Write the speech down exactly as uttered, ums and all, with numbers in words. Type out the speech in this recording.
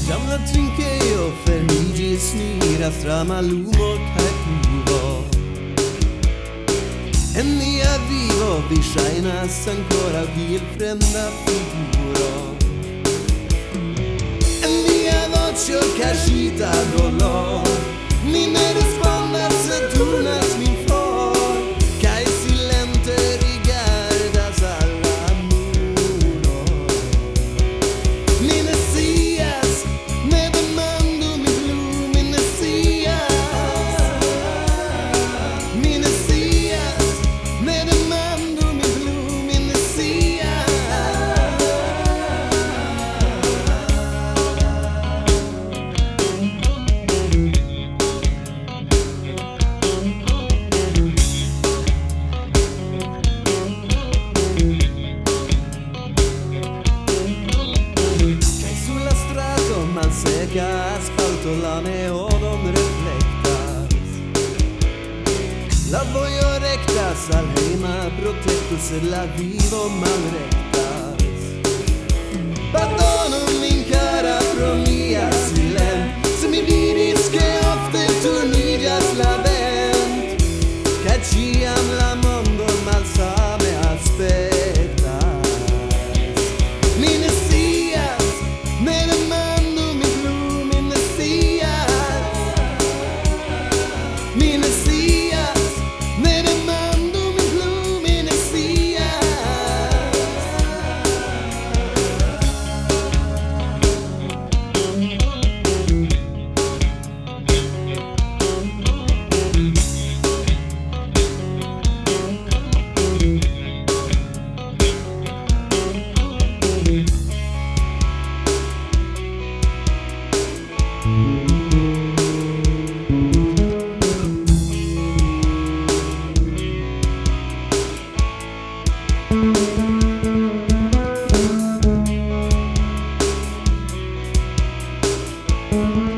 Gamla trinke och fermigi snira strama lumor kaikuvo En nia vivo vi shainas ancora vil fremda figuro En nia voce cashita dolor Mi ne rispondas se turnas min for Kai silente rigardas alla muro Mi ne sias ne demando mi blu Mi ne sias Mi ne sias ne demando mi blu Mi ne sias Malseca asfalto la neodon reflectas La voglio rectas al heima protectus et la vivo mal rectas Pardono min cara pro mia silent Se mi vidis che ofte turnigas la vent Che ciam la mondo malsame aspettas Mi ne sias ne demando Mi ne sias, ne demando mi blu, mi ne sias Thank you.